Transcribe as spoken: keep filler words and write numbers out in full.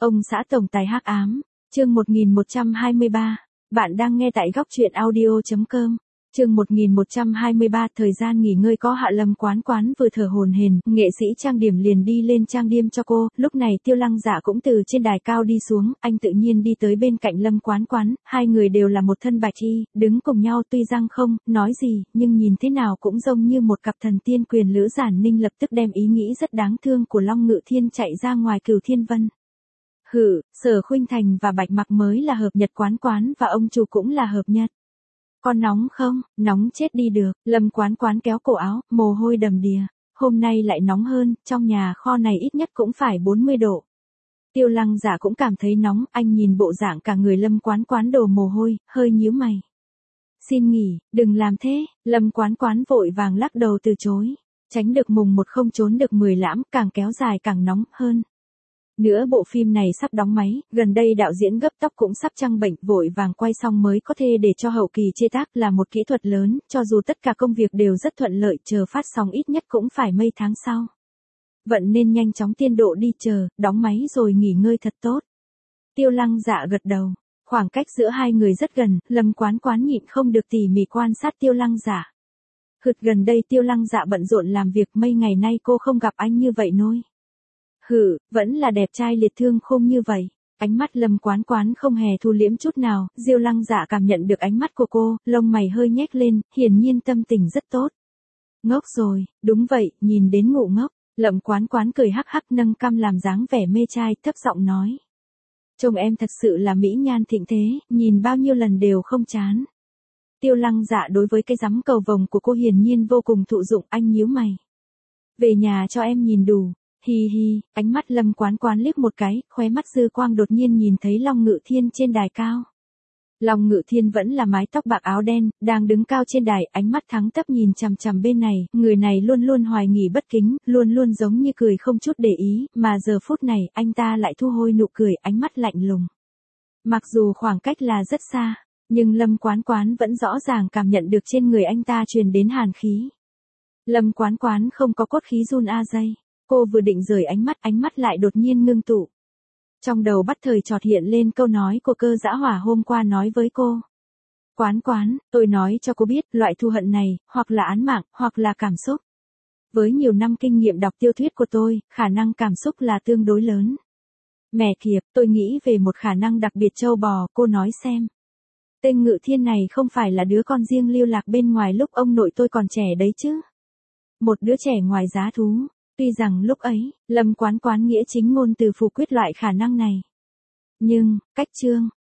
Ông xã tổng tài hắc ám, chương một nghìn một trăm hai mươi ba, bạn đang nghe tại góc truyện audio chấm com. Chương một nghìn một trăm hai mươi ba, thời gian nghỉ ngơi có hạn. Lâm Quán Quán vừa thở hổn hển, nghệ sĩ trang điểm liền đi lên trang điểm cho cô, lúc này Tiêu Lăng Dạ cũng từ trên đài cao đi xuống, anh tự nhiên đi tới bên cạnh Lâm Quán Quán, hai người đều là một thân bạch y, đứng cùng nhau tuy rằng không nói gì, nhưng nhìn thế nào cũng giống như một cặp thần tiên quyền lữ. Giản Ninh lập tức đem ý nghĩ rất đáng thương của Long Ngự Thiên chạy ra ngoài Cửu Thiên Vân. Hử, Sở Khuynh Thành và Bạch Mặc mới là hợp nhật, Quán Quán và ông chủ cũng là hợp nhật. Con nóng không? Nóng chết đi được. Lâm Quán Quán kéo cổ áo, mồ hôi đầm đìa. Hôm nay lại nóng hơn, trong nhà kho này ít nhất cũng phải bốn mươi độ. Tiêu Lăng Dạ cũng cảm thấy nóng, anh nhìn bộ dạng cả người Lâm Quán Quán đổ mồ hôi, hơi nhíu mày. Xin nghỉ, đừng làm thế. Lâm Quán Quán vội vàng lắc đầu từ chối. Tránh được mùng một không trốn được mười lãm, càng kéo dài càng nóng hơn. Nữa bộ phim này sắp đóng máy, gần đây đạo diễn gấp tóc cũng sắp trăng bệnh, vội vàng quay xong mới có thể để cho hậu kỳ chế tác, là một kỹ thuật lớn, cho dù tất cả công việc đều rất thuận lợi, chờ phát sóng ít nhất cũng phải mấy tháng sau. Vẫn nên nhanh chóng tiên độ đi, chờ, đóng máy rồi nghỉ ngơi thật tốt. Tiêu Lăng Dạ gật đầu, khoảng cách giữa hai người rất gần, Lâm Quán Quán nhịn không được tỉ mỉ quan sát Tiêu Lăng Dạ. Hực gần đây Tiêu Lăng Dạ bận rộn làm việc, mấy ngày nay cô không gặp anh như vậy nôi. Hử, vẫn là đẹp trai liệt thương khôn như vậy. Ánh mắt Lâm Quán Quán không hề thu liễm chút nào, Diêu Lăng Dạ cảm nhận được ánh mắt của cô, lông mày hơi nhếch lên, hiển nhiên tâm tình rất tốt. Ngốc rồi, đúng vậy, nhìn đến ngủ ngốc. Lâm Quán Quán cười hắc hắc nâng cằm làm dáng vẻ mê trai, thấp giọng nói. Trông em thật sự là mỹ nhan thịnh thế, nhìn bao nhiêu lần đều không chán. Tiêu Lăng Dạ đối với cái rắm cầu vồng của cô hiển nhiên vô cùng thụ dụng, anh nhíu mày. Về nhà cho em nhìn đủ. Hi hi, ánh mắt Lâm Quán Quán liếc một cái, khóe mắt dư quang đột nhiên nhìn thấy Long Ngự Thiên trên đài cao. Long Ngự Thiên vẫn là mái tóc bạc áo đen, đang đứng cao trên đài, ánh mắt thắng tấp nhìn chằm chằm bên này, người này luôn luôn hoài nghi bất kính, luôn luôn giống như cười không chút để ý, mà giờ phút này, anh ta lại thu hồi nụ cười, ánh mắt lạnh lùng. Mặc dù khoảng cách là rất xa, nhưng Lâm Quán Quán vẫn rõ ràng cảm nhận được trên người anh ta truyền đến hàn khí. Lâm Quán Quán không có cốt khí run a dây. Cô vừa định rời ánh mắt, ánh mắt lại đột nhiên ngưng tụ. Trong đầu bắt thời chợt hiện lên câu nói của Cơ Dã Hỏa hôm qua nói với cô. Quán Quán, tôi nói cho cô biết, loại thù hận này, hoặc là án mạng, hoặc là cảm xúc. Với nhiều năm kinh nghiệm đọc tiểu thuyết của tôi, khả năng cảm xúc là tương đối lớn. Mẹ kiếp, tôi nghĩ về một khả năng đặc biệt trâu bò, cô nói xem. Tên Ngự Thiên này không phải là đứa con riêng lưu lạc bên ngoài lúc ông nội tôi còn trẻ đấy chứ. Một đứa trẻ ngoài giá thú. Tuy rằng lúc ấy, Lâm Quán Quán nghĩa chính ngôn từ phủ quyết loại khả năng này. Nhưng, cách chương,